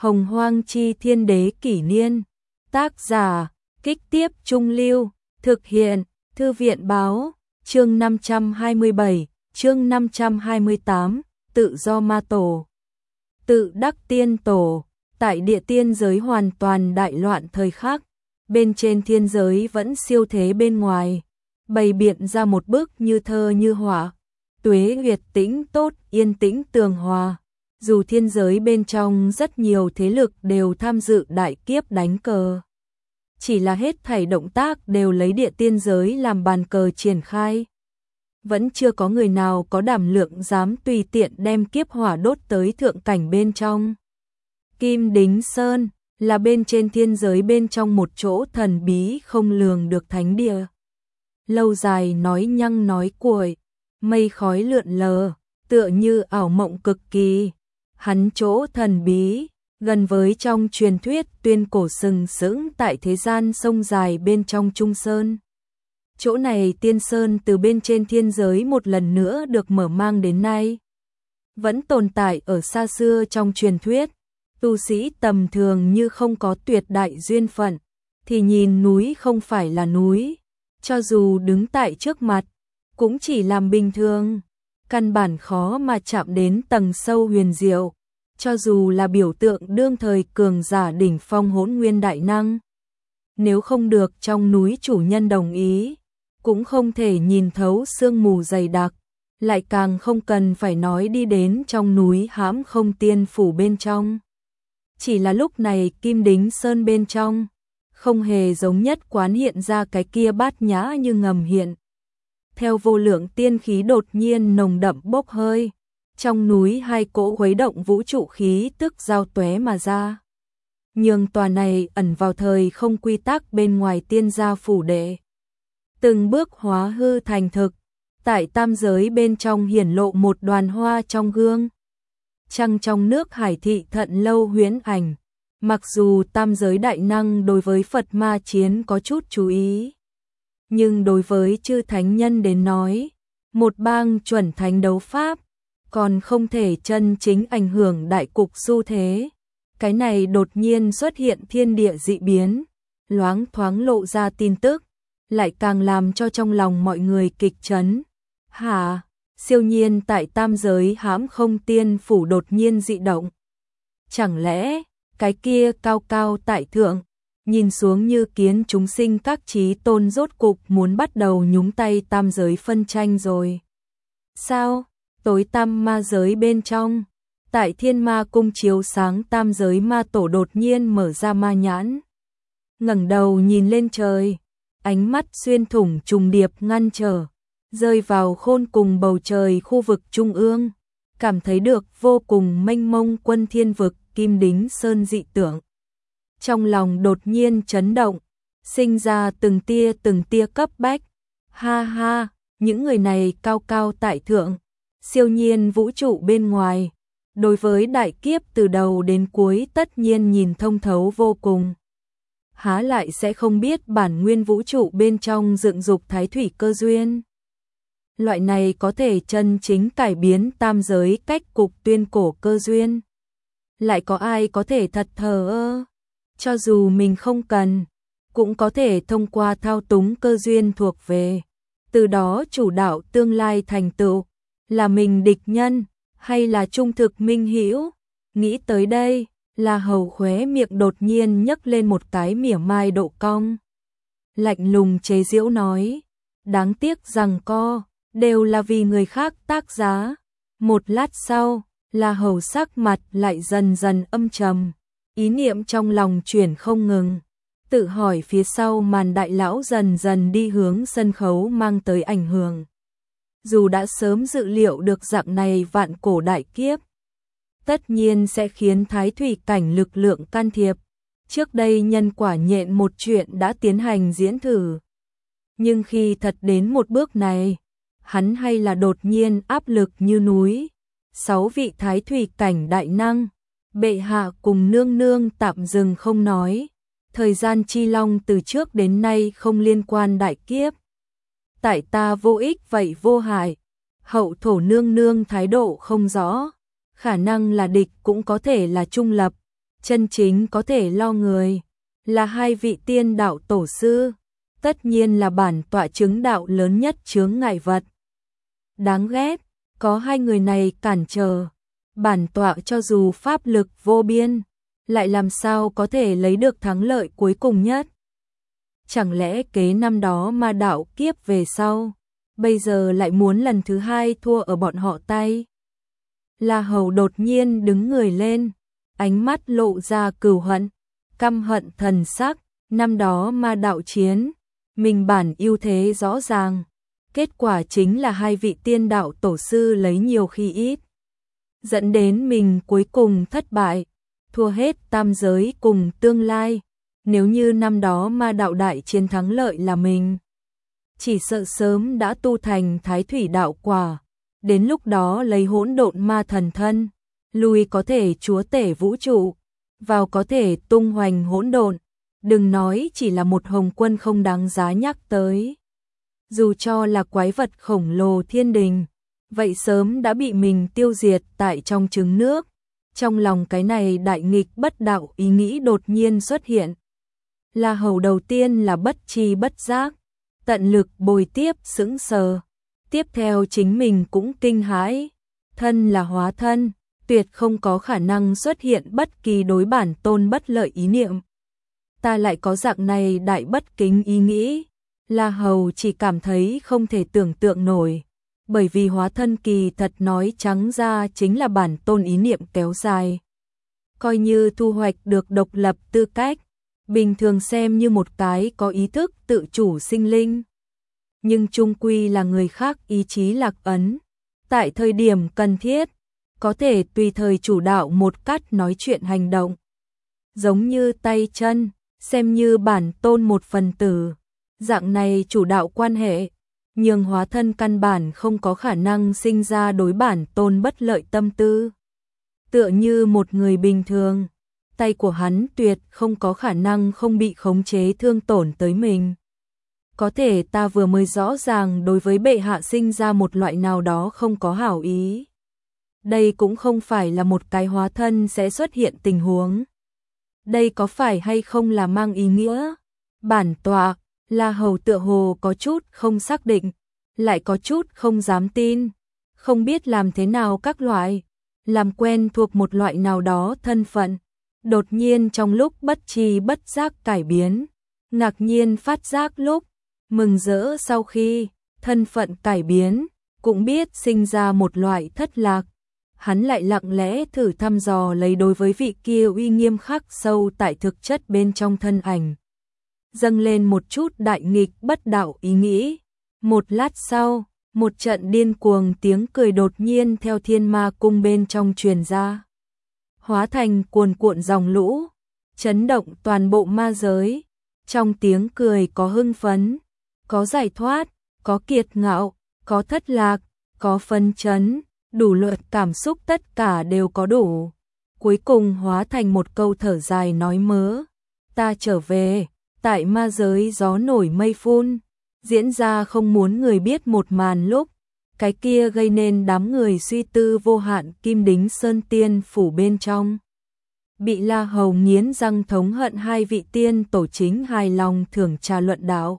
Hồng Hoang Chi Thiên Đế Kỷ Niên. Tác giả, Kích Tiếp Trung Lưu. Thực hiện, Thư viện Báo. Chương 527, chương 528, Tự do ma tổ. Tự đắc tiên tổ. Tại địa tiên giới hoàn toàn đại loạn thời khắc, bên trên thiên giới vẫn siêu thế bên ngoài, bày biện ra một bức như thơ như họa, tuế nguyệt tĩnh tốt, yên tĩnh tường hòa. Dù thiên giới bên trong rất nhiều thế lực đều tham dự đại kiếp đánh cờ, chỉ là hết thảy động tác đều lấy địa tiên giới làm bàn cờ triển khai. Vẫn chưa có người nào có đảm lượng dám tùy tiện đem kiếp hỏa đốt tới thượng cảnh bên trong. Kim Đính Sơn là bên trên thiên giới bên trong một chỗ thần bí không lường được thánh địa. Lâu dài nói nhăng nói cuội, mây khói lượn lờ, tựa như ảo mộng cực kỳ. Hắn chỗ thần bí, gần với trong truyền thuyết tuyên cổ sừng sững tại thế gian sông dài bên trong Trung Sơn. Chỗ này tiên sơn từ bên trên thiên giới một lần nữa được mở mang đến nay. Vẫn tồn tại ở xa xưa trong truyền thuyết. Tu sĩ tầm thường như không có tuyệt đại duyên phận, thì nhìn núi không phải là núi. Cho dù đứng tại trước mặt, cũng chỉ làm bình thường. Căn bản khó mà chạm đến tầng sâu huyền diệu. Cho dù là biểu tượng đương thời cường giả đỉnh phong hỗn nguyên đại năng, nếu không được trong núi chủ nhân đồng ý, cũng không thể nhìn thấu sương mù dày đặc, lại càng không cần phải nói đi đến trong núi hãm không tiên phủ bên trong. Chỉ là lúc này Kim Đính Sơn bên trong, không hề giống nhất quán hiện ra cái kia bát nhã như ngầm hiện. Theo vô lượng tiên khí đột nhiên nồng đậm bốc hơi, trong núi hai cỗ khuấy động vũ trụ khí tức giao tóe mà ra. Nhường tòa này ẩn vào thời không quy tắc bên ngoài tiên gia phủ đệ. Từng bước hóa hư thành thực, tại tam giới bên trong hiển lộ một đoàn hoa trong gương. Trăng trong nước hải thị thận lâu huyễn ảnh, mặc dù tam giới đại năng đối với Phật ma chiến có chút chú ý, nhưng đối với chư thánh nhân đến nói, một bang chuẩn thánh đấu pháp, còn không thể chân chính ảnh hưởng đại cục xu thế. Cái này đột nhiên xuất hiện thiên địa dị biến, loáng thoáng lộ ra tin tức, lại càng làm cho trong lòng mọi người kịch chấn. Hả? Siêu nhiên tại tam giới hãm không tiên phủ đột nhiên dị động. Chẳng lẽ, cái kia cao cao tại thượng, nhìn xuống như kiến chúng sinh các chí tôn rốt cục muốn bắt đầu nhúng tay tam giới phân tranh rồi? Sao? Tối tăm ma giới bên trong, tại thiên ma cung chiếu sáng tam giới ma tổ đột nhiên mở ra ma nhãn. Ngẩng đầu nhìn lên trời, ánh mắt xuyên thủng trùng điệp ngăn trở, rơi vào khôn cùng bầu trời khu vực trung ương, cảm thấy được vô cùng mênh mông quân thiên vực Kim Đính Sơn dị tượng. Trong lòng đột nhiên chấn động, sinh ra từng tia cấp bách. Ha ha, những người này cao cao tại thượng, siêu nhiên vũ trụ bên ngoài, đối với đại kiếp từ đầu đến cuối tất nhiên nhìn thông thấu vô cùng. Há lại sẽ không biết bản nguyên vũ trụ bên trong dựng dục thái thủy cơ duyên. Loại này có thể chân chính cải biến tam giới cách cục tuyên cổ cơ duyên. Lại có ai có thể thật thờ ơ, cho dù mình không cần, cũng có thể thông qua thao túng cơ duyên thuộc về, từ đó chủ đạo tương lai thành tựu, là mình địch nhân, hay là trung thực minh hữu. Nghĩ tới đây, La Hầu khóe miệng đột nhiên nhấc lên một cái mỉa mai độ cong. Lạnh lùng chế giễu nói, đáng tiếc rằng đều là vì người khác tác giá. Một lát sau, La Hầu sắc mặt lại dần dần âm trầm, ý niệm trong lòng chuyển không ngừng, tự hỏi phía sau màn đại lão dần dần đi hướng sân khấu mang tới ảnh hưởng. Dù đã sớm dự liệu được dạng này vạn cổ đại kiếp, tất nhiên sẽ khiến thái thủy cảnh lực lượng can thiệp. Trước đây nhân quả nhện một chuyện đã tiến hành diễn thử. Nhưng khi thật đến một bước này, hắn hay là đột nhiên áp lực như núi. 6 vị thái thủy cảnh đại năng, bệ hạ cùng nương nương tạm dừng không nói. Thời gian chi long từ trước đến nay không liên quan đại kiếp. Tại ta vô ích vậy vô hại. Hậu thổ nương nương thái độ không rõ, khả năng là địch cũng có thể là trung lập. Chân chính có thể lo người là hai vị tiên đạo tổ sư, tất nhiên là bản tọa chứng đạo lớn nhất chướng ngại vật. Đáng ghét, có hai người này cản trở, bản tọa cho dù pháp lực vô biên, lại làm sao có thể lấy được thắng lợi cuối cùng nhất. Chẳng lẽ kế năm đó ma đạo kiếp về sau, bây giờ lại muốn lần thứ hai thua ở bọn họ tay? La Hầu đột nhiên đứng người lên, ánh mắt lộ ra cừu hận, căm hận thần sắc. Năm đó ma đạo chiến, mình bản ưu thế rõ ràng, kết quả chính là hai vị tiên đạo tổ sư lấy nhiều khi ít, dẫn đến mình cuối cùng thất bại, thua hết tam giới cùng tương lai. Nếu như năm đó ma đạo đại chiến thắng lợi là mình, chỉ sợ sớm đã tu thành thái thủy đạo quả, đến lúc đó lấy hỗn độn ma thần thân, lui có thể chúa tể vũ trụ, vào có thể tung hoành hỗn độn, đừng nói chỉ là một hồng quân không đáng giá nhắc tới. Dù cho là quái vật khổng lồ thiên đình, vậy sớm đã bị mình tiêu diệt tại trong trứng nước. Trong lòng cái này đại nghịch bất đạo ý nghĩ đột nhiên xuất hiện. La Hầu đầu tiên là bất tri bất giác, tận lực bồi tiếp sững sờ. Tiếp theo chính mình cũng kinh hãi, thân là hóa thân, tuyệt không có khả năng xuất hiện bất kỳ đối bản tôn bất lợi ý niệm. Ta lại có dạng này đại bất kính ý nghĩ. La Hầu chỉ cảm thấy không thể tưởng tượng nổi, bởi vì hóa thân kỳ thật nói trắng ra chính là bản tôn ý niệm kéo dài. Coi như thu hoạch được độc lập tư cách, bình thường xem như một cái có ý thức tự chủ sinh linh. Nhưng chung quy là người khác ý chí lạc ấn, tại thời điểm cần thiết, có thể tùy thời chủ đạo một cách nói chuyện hành động. Giống như tay chân, xem như bản tôn một phần tử, dạng này chủ đạo quan hệ, nhưng hóa thân căn bản không có khả năng sinh ra đối bản tôn bất lợi tâm tư. Tựa như một người bình thường, tay của hắn tuyệt không có khả năng không bị khống chế thương tổn tới mình. Có thể ta vừa mới rõ ràng đối với bệ hạ sinh ra một loại nào đó không có hảo ý. Đây cũng không phải là một cái hóa thân sẽ xuất hiện tình huống. Đây có phải hay không là mang ý nghĩa? Bản tọa, La Hầu tựa hồ có chút không xác định, lại có chút không dám tin, không biết làm thế nào các loại, làm quen thuộc một loại nào đó thân phận. Đột nhiên trong lúc bất tri bất giác cải biến, ngạc nhiên phát giác lúc, mừng rỡ sau khi, thân phận cải biến, cũng biết sinh ra một loại thất lạc. Hắn lại lặng lẽ thử thăm dò lấy đối với vị kia uy nghiêm khắc sâu tại thực chất bên trong thân ảnh. Dâng lên một chút đại nghịch bất đạo ý nghĩ. Một lát sau, một trận điên cuồng tiếng cười đột nhiên theo thiên ma cung bên trong truyền ra. Hóa thành cuồn cuộn dòng lũ, chấn động toàn bộ ma giới. Trong tiếng cười có hưng phấn, có giải thoát, có kiệt ngạo, có thất lạc, có phân chấn, đủ loại cảm xúc tất cả đều có đủ. Cuối cùng hóa thành một câu thở dài nói mớ. Ta trở về, tại ma giới gió nổi mây phun, diễn ra không muốn người biết một màn lúc, cái kia gây nên đám người suy tư vô hạn Kim Đính Sơn Tiên phủ bên trong. Bị La Hầu nghiến răng thống hận hai vị tiên tổ chính hài lòng thưởng trà luận đạo.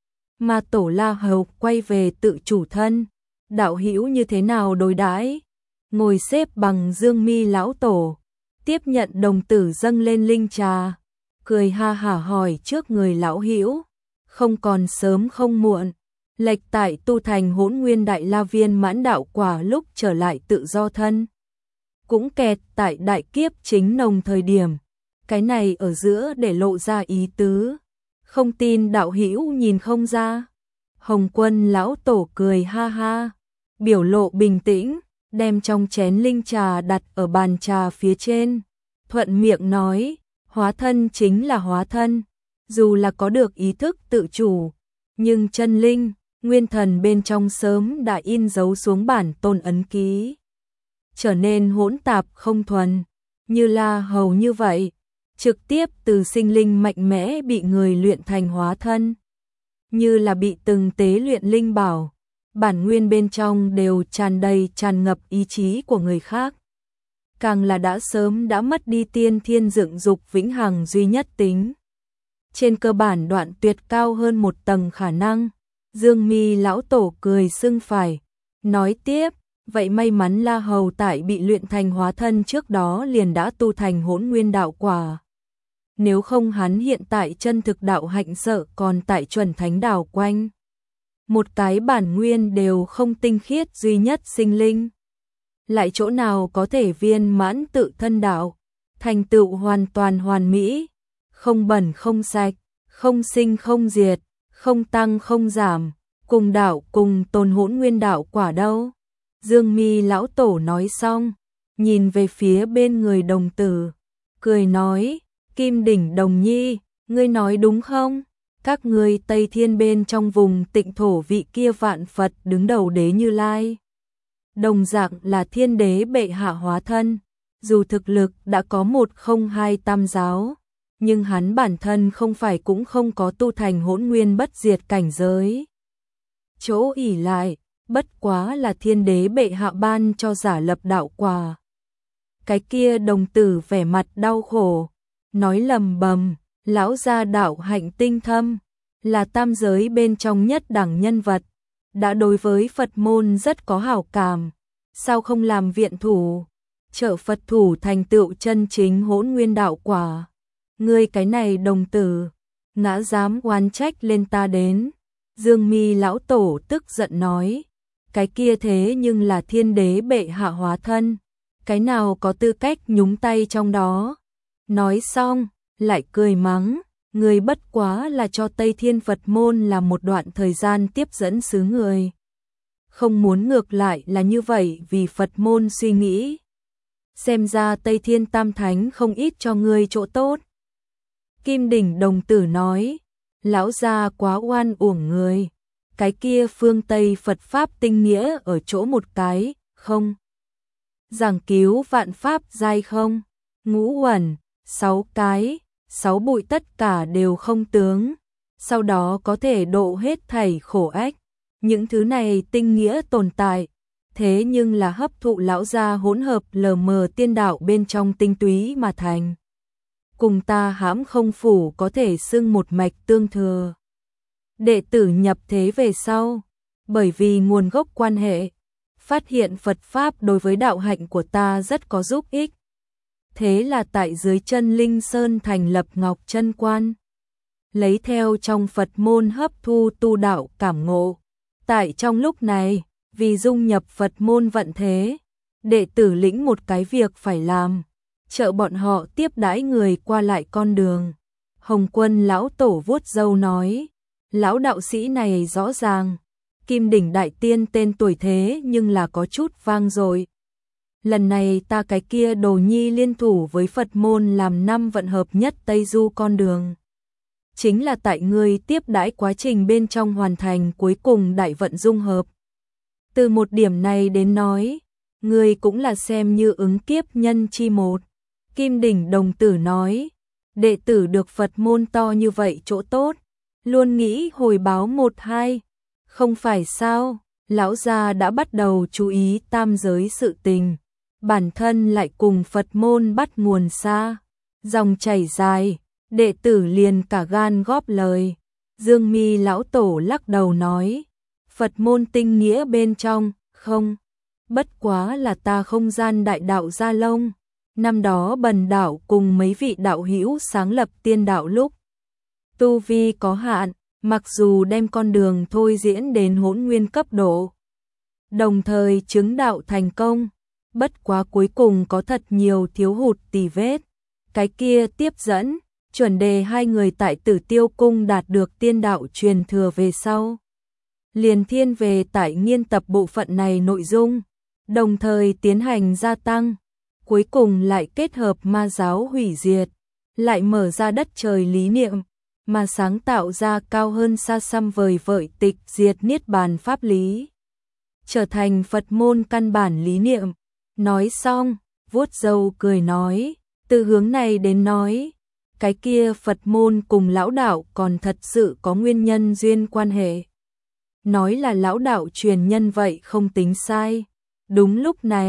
Mà tổ La Hầu quay về tự chủ thân, đạo hữu như thế nào đối đãi? Ngồi xếp bằng Dương Mi lão tổ, tiếp nhận đồng tử dâng lên linh trà, cười ha hả hỏi trước người lão hữu, không còn sớm không muộn, lệch tại tu thành Hỗn Nguyên Đại La Viên mãn đạo quả lúc trở lại tự do thân, cũng kẹt tại đại kiếp chính nồng thời điểm, cái này ở giữa để lộ ra ý tứ, không tin đạo hữu nhìn không ra. Hồng Quân lão tổ cười ha ha, biểu lộ bình tĩnh, đem trong chén linh trà đặt ở bàn trà phía trên, thuận miệng nói, hóa thân chính là hóa thân, dù là có được ý thức tự chủ, nhưng chân linh, nguyên thần bên trong sớm đã in dấu xuống bản tôn ấn ký, trở nên hỗn tạp không thuần, như La Hầu như vậy, trực tiếp từ sinh linh mạnh mẽ bị người luyện thành hóa thân, như là bị từng tế luyện linh bảo, bản nguyên bên trong đều tràn ngập ý chí của người khác. càng là đã sớm đã mất đi tiên thiên dựng dục vĩnh hằng duy nhất tính. Trên cơ bản đoạn tuyệt cao hơn một tầng khả năng. Dương Mi lão tổ cười sưng phải, nói tiếp, vậy may mắn La Hầu tại bị luyện thành hóa thân trước đó liền đã tu thành Hỗn Nguyên đạo quả. Nếu không hắn hiện tại chân thực đạo hạnh sợ còn tại chuẩn thánh đảo quanh. Một cái bản nguyên đều không tinh khiết duy nhất sinh linh. Lại chỗ nào có thể viên mãn tự thân đạo, thành tựu hoàn toàn hoàn mỹ, không bẩn không sạch, không sinh không diệt, không tăng không giảm, cùng đạo cùng tồn Hỗn Nguyên đạo quả đâu. Dương Mi lão tổ nói xong, nhìn về phía bên người đồng tử, cười nói, Kim Đỉnh Đồng Nhi, ngươi nói đúng không? Các ngươi Tây Thiên bên trong vùng Tịnh thổ vị kia vạn Phật đứng đầu đế Như Lai. Đồng dạng là thiên đế bệ hạ hóa thân, dù thực lực đã có 102 tam giáo, nhưng hắn bản thân không phải cũng không có tu thành Hỗn Nguyên bất diệt cảnh giới. Chỗ ỷ lại, bất quá là thiên đế bệ hạ ban cho giả lập đạo quả. Cái kia đồng tử vẻ mặt đau khổ, nói lầm bầm, lão gia đạo hạnh tinh thâm, là tam giới bên trong nhất đẳng nhân vật, đã đối với Phật môn rất có hảo cảm, sao không làm viện thủ, trợ Phật thủ thành tựu chân chính Hỗn Nguyên đạo quả. Ngươi cái này đồng tử, ngã dám oán trách lên ta đến. Dương Mi lão tổ tức giận nói, cái kia thế nhưng là thiên đế bệ hạ hóa thân, cái nào có tư cách nhúng tay trong đó. Nói xong, lại cười mắng, người bất quá là cho Tây Thiên Phật môn là một đoạn thời gian tiếp dẫn xứ người. Không muốn ngược lại là như vậy vì Phật môn suy nghĩ. Xem ra Tây Thiên Tam Thánh không ít cho ngươi chỗ tốt. Kim Đỉnh đồng tử nói, lão gia quá oan uổng người. Cái kia phương Tây Phật Pháp tinh nghĩa ở chỗ một cái, không. Giảng cứu vạn Pháp giai không, ngũ uẩn, 6 cái, 6 bụi tất cả đều không tướng, sau đó có thể độ hết thảy khổ ách. Những thứ này tinh nghĩa tồn tại, thế nhưng là hấp thụ lão gia hỗn hợp lờ mờ tiên đạo bên trong tinh túy mà thành. Cùng ta hãm không phủ có thể xưng một mạch tương thừa. Đệ tử nhập thế về sau, bởi vì nguồn gốc quan hệ, phát hiện Phật Pháp đối với đạo hạnh của ta rất có giúp ích. Thế là tại dưới chân Linh Sơn thành lập Ngọc Chân Quan, lấy theo trong Phật môn hấp thu tu đạo cảm ngộ. Tại trong lúc này, vì dung nhập Phật môn vận thế, đệ tử lĩnh một cái việc phải làm, trợ bọn họ tiếp đãi người qua lại con đường. Hồng Quân lão tổ vuốt râu nói, lão đạo sĩ này rõ ràng, Kim Đỉnh Đại Tiên tên tuổi thế nhưng là có chút vang rồi. Lần này ta cái kia đồ nhi liên thủ với Phật môn làm 5 vận hợp nhất Tây Du con đường. Chính là tại ngươi tiếp đãi quá trình bên trong hoàn thành cuối cùng đại vận dung hợp. Từ một điểm này đến nói, ngươi cũng là xem như ứng kiếp nhân chi một. Kim Đỉnh đồng tử nói, đệ tử được Phật môn to như vậy chỗ tốt, luôn nghĩ hồi báo một hai. Không phải sao, lão gia đã bắt đầu chú ý tam giới sự tình, bản thân lại cùng Phật môn bắt nguồn xa, dòng chảy dài, đệ tử liền cả gan góp lời. Dương Mi lão tổ lắc đầu nói, Phật môn tinh nghĩa bên trong, không, bất quá là ta không gian đại đạo Gia Long. Năm đó Bần đạo cùng mấy vị đạo hữu sáng lập tiên đạo lúc tu vi có hạn, mặc dù đem con đường thôi diễn đến hỗn nguyên cấp độ, đồng thời chứng đạo thành công, bất quá cuối cùng có thật nhiều thiếu hụt tì vết. Cái kia tiếp dẫn, chuẩn đề hai người tại Tử Tiêu Cung đạt được tiên đạo truyền thừa về sau, liền thiên về tại nghiên tập bộ phận này nội dung, đồng thời tiến hành gia tăng. Cuối cùng lại kết hợp ma giáo hủy diệt, lại mở ra đất trời lý niệm, mà sáng tạo ra cao hơn xa xăm vời vợi tịch diệt niết bàn pháp lý, trở thành Phật môn căn bản lý niệm. Nói xong, vuốt râu cười nói, từ hướng này đến nói, cái kia Phật môn cùng lão đạo còn thật sự có nguyên nhân duyên quan hệ. Nói là lão đạo truyền nhân vậy không tính sai. Đúng lúc này,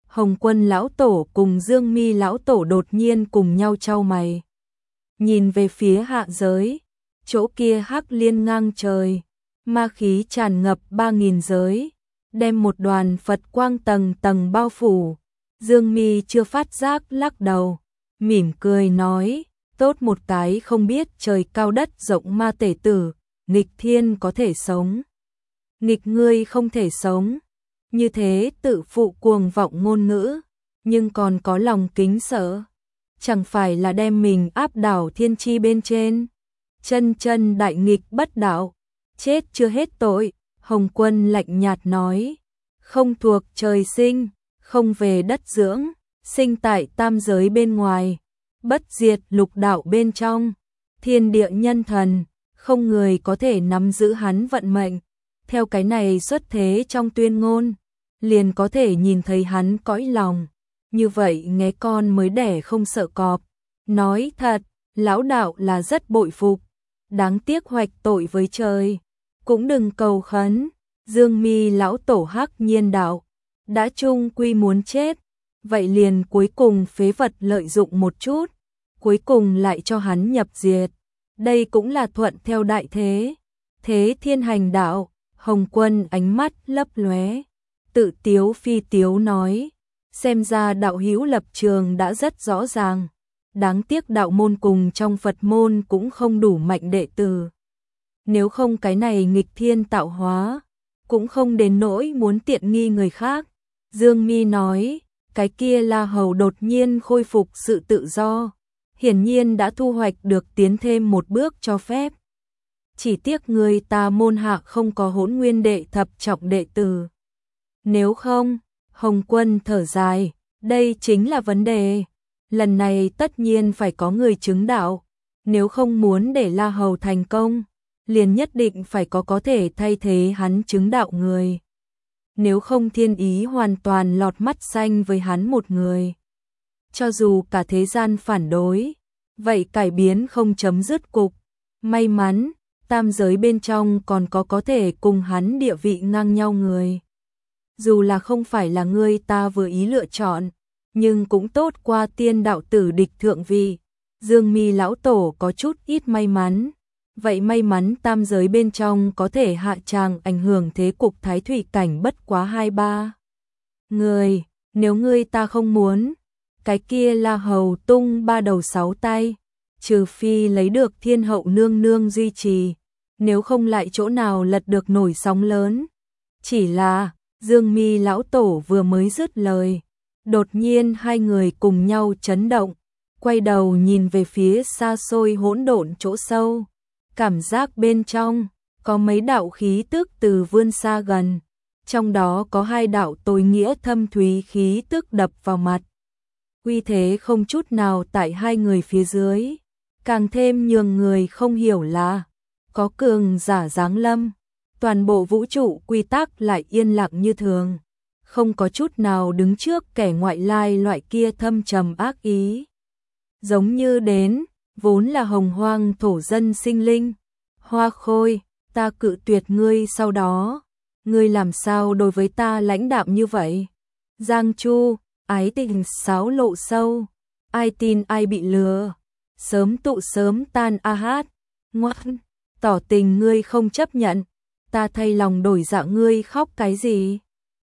Hồng Quân lão tổ cùng Dương Mi lão tổ đột nhiên cùng nhau chau mày. Nhìn về phía hạ giới, chỗ kia hắc liên ngang trời, ma khí tràn ngập 3000 giới, đem một đoàn Phật quang tầng tầng bao phủ. Dương Mi chưa phát giác lắc đầu, mỉm cười nói, tốt một cái không biết trời cao đất rộng ma tể tử, nghịch thiên có thể sống, nghịch ngươi không thể sống. Như thế tự phụ cuồng vọng ngôn ngữ, nhưng còn có lòng kính sợ, chẳng phải là đem mình áp đảo thiên chi bên trên. Chân chân đại nghịch bất đạo, chết chưa hết tội. Hồng Quân lạnh nhạt nói, không thuộc trời sinh, không về đất dưỡng, sinh tại tam giới bên ngoài, bất diệt lục đạo bên trong, thiên địa nhân thần, không người có thể nắm giữ hắn vận mệnh. Theo cái này xuất thế trong tuyên ngôn, liền có thể nhìn thấy hắn cõi lòng. Như vậy nghe con mới đẻ không sợ cọp. Nói thật, lão đạo là rất bội phục, đáng tiếc hoạch tội với trời, cũng đừng cầu khấn. Dương Mi lão tổ hắc nhiên đạo, đã chung quy muốn chết, vậy liền cuối cùng phế vật lợi dụng một chút, cuối cùng lại cho hắn nhập diệt. Đây cũng là thuận theo đại thế. Thế thiên hành đạo. Hồng Quân ánh mắt lấp lóe, tự tiếu phi tiếu nói, xem ra đạo hữu lập trường đã rất rõ ràng, đáng tiếc đạo môn cùng trong Phật môn cũng không đủ mạnh đệ tử. Nếu không cái này nghịch thiên tạo hóa, cũng không đến nỗi muốn tiện nghi người khác. Dương Mi nói, cái kia La Hầu đột nhiên khôi phục sự tự do, hiển nhiên đã thu hoạch được tiến thêm một bước cho phép. Chỉ tiếc người ta môn hạ không có Hỗn Nguyên đệ thập trọng đệ tử. Nếu không, Hồng Quân thở dài, đây chính là vấn đề. Lần này tất nhiên phải có người chứng đạo, nếu không muốn để La Hầu thành công, liền nhất định phải có thể thay thế hắn chứng đạo người. Nếu không thiên ý hoàn toàn lọt mắt xanh với hắn một người. Cho dù cả thế gian phản đối, vậy cải biến không chấm dứt cục. May mắn, tam giới bên trong còn có thể cùng hắn địa vị ngang nhau người. Dù là không phải là người ta vừa ý lựa chọn, nhưng cũng tốt qua tiên đạo tử địch thượng vị. Dương Mi lão tổ có chút ít may mắn. Vậy may mắn tam giới bên trong có thể hạ tràng ảnh hưởng thế cục thái thủy cảnh bất quá 2-3 người. Nếu người ta không muốn, cái kia La Hầu tung 3 đầu 6 tay, trừ phi lấy được thiên hậu nương nương duy trì, nếu không lại chỗ nào lật được nổi sóng lớn. Chỉ là, Dương Mi lão tổ vừa mới dứt lời, đột nhiên hai người cùng nhau chấn động, quay đầu nhìn về phía xa xôi hỗn độn chỗ sâu, cảm giác bên trong có mấy đạo khí tức từ vươn xa gần, trong đó có 2 đạo tối nghĩa thâm thúy khí tức đập vào mặt. Uy thế không chút nào tại hai người phía dưới, càng thêm nhường người không hiểu là có cường giả giáng lâm, toàn bộ vũ trụ quy tắc lại yên lặng như thường, không có chút nào đứng trước kẻ ngoại lai loại kia thâm trầm ác ý. Giống như đến, vốn là hồng hoang thổ dân sinh linh, Hoa Khôi, ta cự tuyệt ngươi, sau đó, ngươi làm sao đối với ta lãnh đạm như vậy? Giang Chu, ái tình sáo lộ sâu, ai tin ai bị lừa, sớm tụ sớm tan a hát, ngoan, tỏ tình ngươi không chấp nhận, ta thay lòng đổi dạ ngươi khóc cái gì?